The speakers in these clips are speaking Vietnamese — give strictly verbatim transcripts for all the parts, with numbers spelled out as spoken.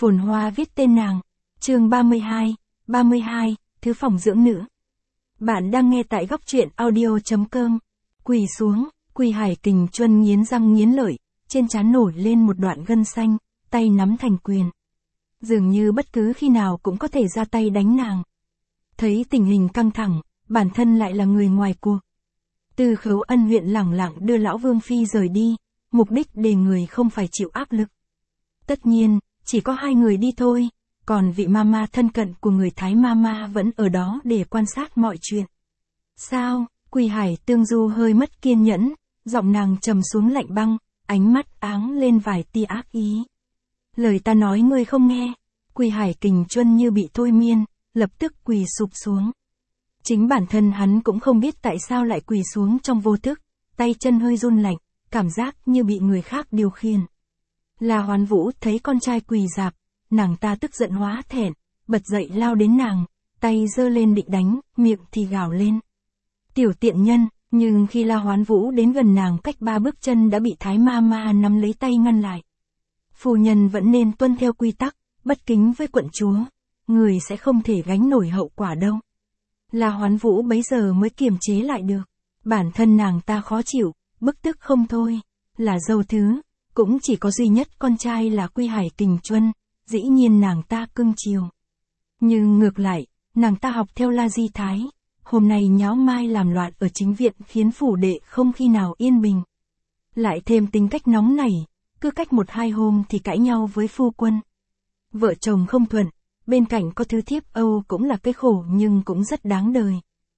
Phồn hoa viết tên nàng. Chương ba mươi hai, ba mươi hai, thứ phòng dưỡng nữ. Bạn đang nghe tại góc truyện audio chấm com. Quỳ xuống, Quy Hải Kình Chuân nghiến răng nghiến lợi, trên trán nổi lên một đoạn gân xanh, tay nắm thành quyền. Dường như bất cứ khi nào cũng có thể ra tay đánh nàng. Thấy tình hình căng thẳng, bản thân lại là người ngoài cuộc. Từ Khấu Ân huyện lẳng lặng đưa lão Vương Phi rời đi, mục đích để người không phải chịu áp lực. Tất nhiên, chỉ có hai người đi thôi, còn vị mama thân cận của người Thái mama vẫn ở đó để quan sát mọi chuyện. Sao? Quy Hải Tương Du hơi mất kiên nhẫn, giọng nàng trầm xuống lạnh băng, ánh mắt áng lên vài tia ác ý. Lời ta nói ngươi không nghe. Quy Hải Kình Chuân như bị thôi miên, lập tức quỳ sụp xuống. Chính bản thân hắn cũng không biết tại sao lại quỳ xuống trong vô thức, tay chân hơi run lạnh, cảm giác như bị người khác điều khiển. La Hoán Vũ thấy con trai quỳ rạp, nàng ta tức giận hóa thẹn, bật dậy lao đến nàng, tay giơ lên định đánh, miệng thì gào lên. Tiểu tiện nhân, nhưng khi La Hoán Vũ đến gần nàng cách ba bước chân đã bị Thái ma ma nắm lấy tay ngăn lại. Phu nhân vẫn nên tuân theo quy tắc, bất kính với quận chúa, người sẽ không thể gánh nổi hậu quả đâu. La Hoán Vũ bấy giờ mới kiềm chế lại được, bản thân nàng ta khó chịu, bức tức không thôi, là dâu thứ, cũng chỉ có duy nhất con trai là Quy Hải Kình Chuân, dĩ nhiên nàng ta cưng chiều. Nhưng ngược lại, nàng ta học theo La Di Thái, hôm nay nháo mai làm loạn ở chính viện khiến phủ đệ không khi nào yên bình. Lại thêm tính cách nóng nảy, cứ cách một hai hôm thì cãi nhau với phu quân. Vợ chồng không thuận, bên cạnh có thứ thiếp Âu cũng là cái khổ nhưng cũng rất đáng đời.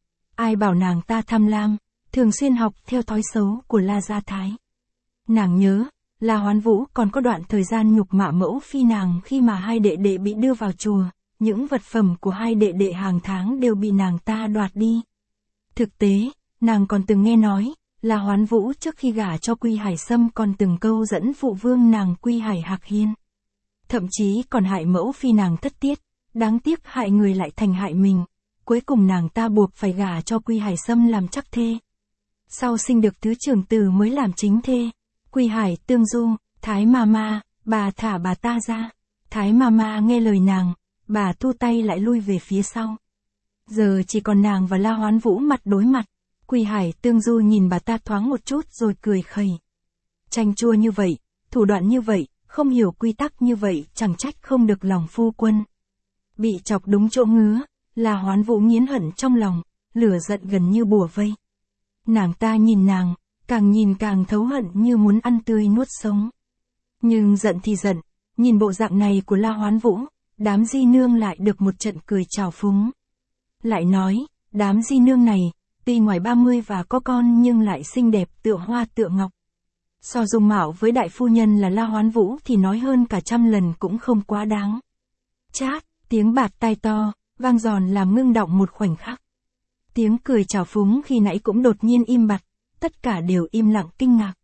Ai bảo nàng ta tham lam, thường xuyên học theo thói xấu của La Gia Thái. Nàng nhớ, La Hoán Vũ còn có đoạn thời gian nhục mạ mẫu phi nàng khi mà hai đệ đệ bị đưa vào chùa, những vật phẩm của hai đệ đệ hàng tháng đều bị nàng ta đoạt đi. Thực tế, nàng còn từng nghe nói, La Hoán Vũ trước khi gả cho Quy Hải Sâm còn từng câu dẫn phụ vương nàng Quy Hải Hạc Hiên. Thậm chí còn hại mẫu phi nàng thất tiết, đáng tiếc hại người lại thành hại mình, cuối cùng nàng ta buộc phải gả cho Quy Hải Sâm làm chắc thê. Sau sinh được tứ trưởng tử mới làm chính thê. Quy Hải Tương Du, Thái Mama, bà thả bà ta ra. Thái Mama nghe lời nàng, bà thu tay lại lui về phía sau. Giờ chỉ còn nàng và La Hoán Vũ mặt đối mặt. Quy Hải Tương Du nhìn bà ta thoáng một chút rồi cười khẩy. Chanh chua như vậy, thủ đoạn như vậy, không hiểu quy tắc như vậy, chẳng trách không được lòng phu quân. Bị chọc đúng chỗ ngứa, La Hoán Vũ nghiến hận trong lòng, lửa giận gần như bủa vây. Nàng ta nhìn nàng, càng nhìn càng thấu hận như muốn ăn tươi nuốt sống. Nhưng giận thì giận, nhìn bộ dạng này của La Hoán Vũ, đám di nương lại được một trận cười trào phúng. Lại nói, đám di nương này, tuy ngoài ba mươi và có con nhưng lại xinh đẹp tựa hoa tựa ngọc. So dung mạo với đại phu nhân là La Hoán Vũ thì nói hơn cả trăm lần cũng không quá đáng. Chát, tiếng bạt tai to, vang giòn làm ngưng động một khoảnh khắc. Tiếng cười trào phúng khi nãy cũng đột nhiên im bặt, tất cả đều im lặng kinh ngạc.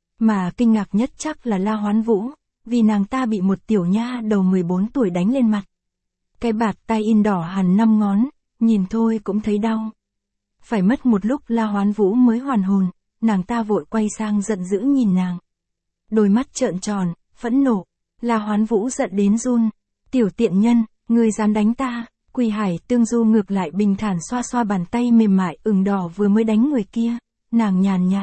Mà kinh ngạc nhất chắc là La Hoán Vũ, vì nàng ta bị một tiểu nha đầu mười bốn tuổi đánh lên mặt. Cái bạt tai in đỏ hẳn năm ngón, nhìn thôi cũng thấy đau. Phải mất một lúc La Hoán Vũ mới hoàn hồn, nàng ta vội quay sang giận dữ nhìn nàng. Đôi mắt trợn tròn, phẫn nộ, La Hoán Vũ giận đến run. Tiểu tiện nhân, ngươi dám đánh ta. Quy Hải Tương Du ngược lại bình thản xoa xoa bàn tay mềm mại ửng đỏ vừa mới đánh người kia, nàng nhàn nhạt.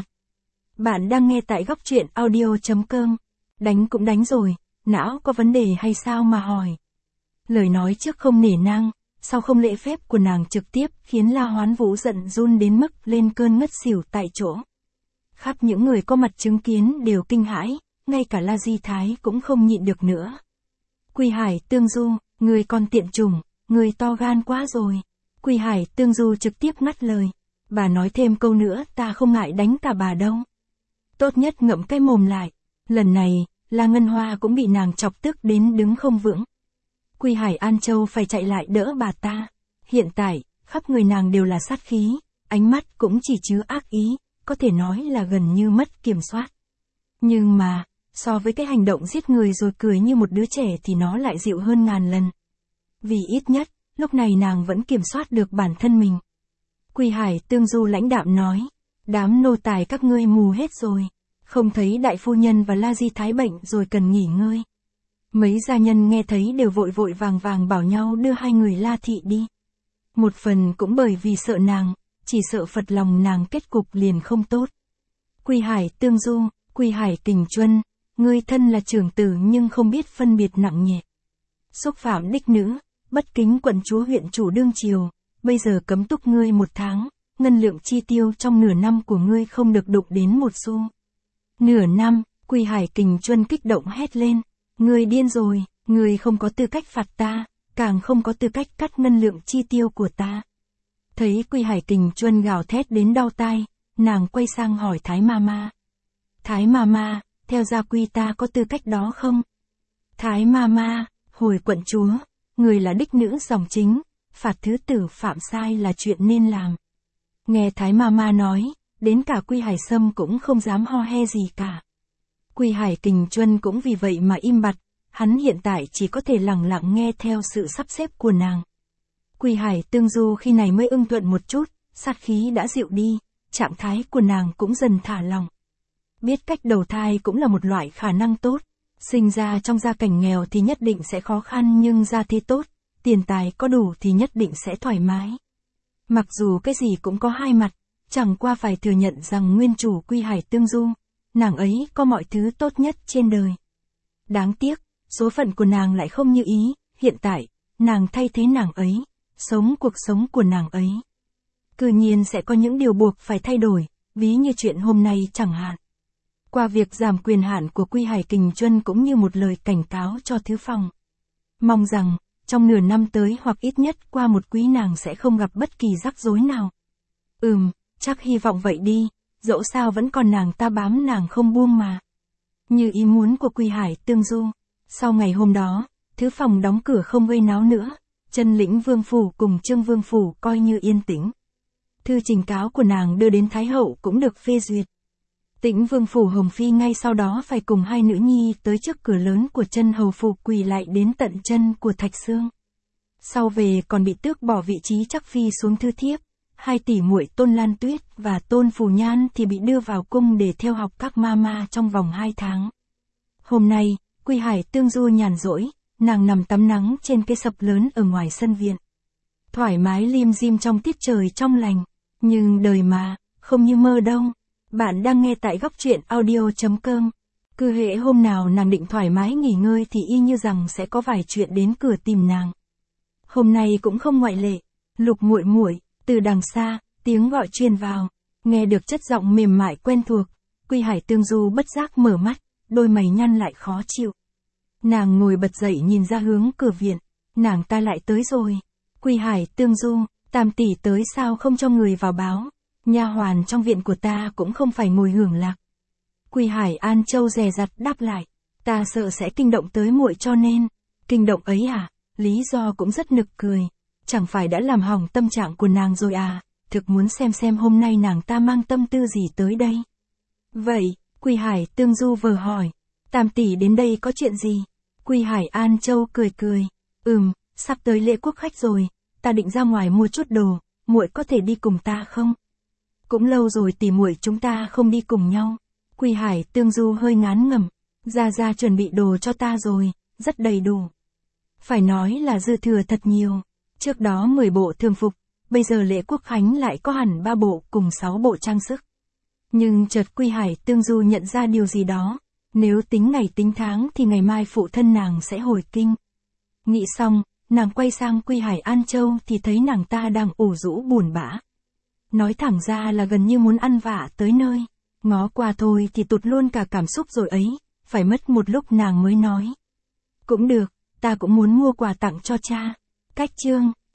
Bạn đang nghe tại góc truyện audio chấm com. Đánh cũng đánh rồi, não có vấn đề hay sao mà hỏi. Lời nói trước không nể nang, sau không lễ phép của nàng trực tiếp khiến La Hoán Vũ giận run đến mức lên cơn ngất xỉu tại chỗ. Khắp những người có mặt chứng kiến đều kinh hãi, ngay cả La Di Thái cũng không nhịn được nữa. Quy Hải Tương Du, người con tiện chủng, người to gan quá rồi. Quy Hải Tương Du trực tiếp ngắt lời. Bà nói thêm câu nữa ta không ngại đánh cả bà đâu. Tốt nhất ngậm cái mồm lại. Lần này, La Ngân Hoa cũng bị nàng chọc tức đến đứng không vững. Quy Hải An Châu phải chạy lại đỡ bà ta. Hiện tại, khắp người nàng đều là sát khí, ánh mắt cũng chỉ chứa ác ý, có thể nói là gần như mất kiểm soát. Nhưng mà, so với cái hành động giết người rồi cười như một đứa trẻ thì nó lại dịu hơn ngàn lần. Vì ít nhất, lúc này nàng vẫn kiểm soát được bản thân mình. Quy Hải Tương Du lãnh đạm nói, đám nô tài các ngươi mù hết rồi, không thấy đại phu nhân và La Di Thái bệnh rồi cần nghỉ ngơi. Mấy gia nhân nghe thấy đều vội vội vàng vàng bảo nhau đưa hai người La Thị đi. Một phần cũng bởi vì sợ nàng, chỉ sợ phật lòng nàng kết cục liền không tốt. Quy Hải Tương Du, Quy Hải Kình Chuân, ngươi thân là trưởng tử nhưng không biết phân biệt nặng nhẹ. Xúc phạm đích nữ, bất kính quận chúa huyện chủ đương triều, bây giờ cấm túc ngươi một tháng, ngân lượng chi tiêu trong nửa năm của ngươi không được đụng đến một xu. Nửa năm, Quy Hải Kình Chuân kích động hét lên, ngươi điên rồi, ngươi không có tư cách phạt ta, càng không có tư cách cắt ngân lượng chi tiêu của ta. Thấy Quy Hải Kình Chuân gào thét đến đau tai, nàng quay sang hỏi Thái Mama. Thái Mama, theo gia quy ta có tư cách đó không? Thái Mama, hồi quận chúa, người là đích nữ dòng chính, phạt thứ tử phạm sai là chuyện nên làm. Nghe Thái Mama nói, đến cả Quy Hải Sâm cũng không dám ho he gì cả. Quy Hải Kình Chuân cũng vì vậy mà im bặt, hắn hiện tại chỉ có thể lặng lặng nghe theo sự sắp xếp của nàng. Quy Hải Tương Du khi này mới ưng thuận một chút, sát khí đã dịu đi, trạng thái của nàng cũng dần thả lỏng. Biết cách đầu thai cũng là một loại khả năng tốt, sinh ra trong gia cảnh nghèo thì nhất định sẽ khó khăn nhưng gia thế tốt, tiền tài có đủ thì nhất định sẽ thoải mái. Mặc dù cái gì cũng có hai mặt, chẳng qua phải thừa nhận rằng nguyên chủ Quy Hải Tương Du, nàng ấy có mọi thứ tốt nhất trên đời. Đáng tiếc, số phận của nàng lại không như ý, hiện tại, nàng thay thế nàng ấy, sống cuộc sống của nàng ấy. Tự nhiên sẽ có những điều buộc phải thay đổi, ví như chuyện hôm nay chẳng hạn. Qua việc giảm quyền hạn của Quy Hải Kình Chuân cũng như một lời cảnh cáo cho Thứ Phòng. Mong rằng, trong nửa năm tới hoặc ít nhất qua một quý nàng sẽ không gặp bất kỳ rắc rối nào. Ừm, chắc hy vọng vậy đi, dẫu sao vẫn còn nàng ta bám nàng không buông mà. Như ý muốn của Quy Hải Tương Du. Sau ngày hôm đó, Thứ Phòng đóng cửa không gây náo nữa, Chân Lĩnh Vương Phủ cùng Trương Vương Phủ coi như yên tĩnh. Thư trình cáo của nàng đưa đến Thái Hậu cũng được phê duyệt. Tĩnh Vương Phủ Hồng Phi ngay sau đó phải cùng hai nữ nhi tới trước cửa lớn của Chân Hầu Phủ quỳ lại đến tận chân của Thạch Sương. Sau về còn bị tước bỏ vị trí chắc phi xuống thư thiếp, hai tỷ muội Tôn Lan Tuyết và Tôn Phù Nhan thì bị đưa vào cung để theo học các mama trong vòng hai tháng. Hôm nay, Quy Hải Tương Du nhàn rỗi, nàng nằm tắm nắng trên cái sập lớn ở ngoài sân viện. Thoải mái lim dim trong tiết trời trong lành, nhưng đời mà, không như mơ đâu. Bạn đang nghe tại góc truyện audio chấm com. Cứ hễ hôm nào nàng định thoải mái nghỉ ngơi thì y như rằng sẽ có vài chuyện đến cửa tìm nàng. Hôm nay cũng không ngoại lệ. Lục muội muội, từ đằng xa, tiếng gọi truyền vào, nghe được chất giọng mềm mại quen thuộc, Quy Hải Tương Du bất giác mở mắt, đôi mày nhăn lại khó chịu. Nàng ngồi bật dậy nhìn ra hướng cửa viện, nàng ta lại tới rồi. Quy Hải Tương Du, Tam tỷ tới sao không cho người vào báo? Nha hoàn trong viện của ta cũng không phải ngồi hưởng lạc. Quy Hải An Châu dè dặt đáp lại, ta sợ sẽ kinh động tới muội cho nên. Kinh động ấy à? Lý do cũng rất nực cười. Chẳng phải đã làm hỏng tâm trạng của nàng rồi à? Thực muốn xem xem hôm nay nàng ta mang tâm tư gì tới đây. Vậy, Quy Hải Tương Du vờ hỏi, Tam tỷ đến đây có chuyện gì? Quy Hải An Châu cười cười, ừm, sắp tới lễ quốc khách rồi, ta định ra ngoài mua chút đồ, muội có thể đi cùng ta không? Cũng lâu rồi tỷ muội chúng ta không đi cùng nhau. Quy Hải Tương Du hơi ngán ngẩm, gia gia chuẩn bị đồ cho ta rồi, rất đầy đủ. Phải nói là dư thừa thật nhiều. Trước đó mười bộ thường phục, bây giờ lễ quốc khánh lại có hẳn ba bộ cùng sáu bộ trang sức. Nhưng chợt Quy Hải Tương Du nhận ra điều gì đó, nếu tính ngày tính tháng thì ngày mai phụ thân nàng sẽ hồi kinh. Nghĩ xong, nàng quay sang Quy Hải An Châu thì thấy nàng ta đang ủ rũ buồn bã. Nói thẳng ra là gần như muốn ăn vạ tới nơi, ngó qua thôi thì tụt luôn cả cảm xúc rồi ấy, phải mất một lúc nàng mới nói. Cũng được, ta cũng muốn mua quà tặng cho cha. Cách chương,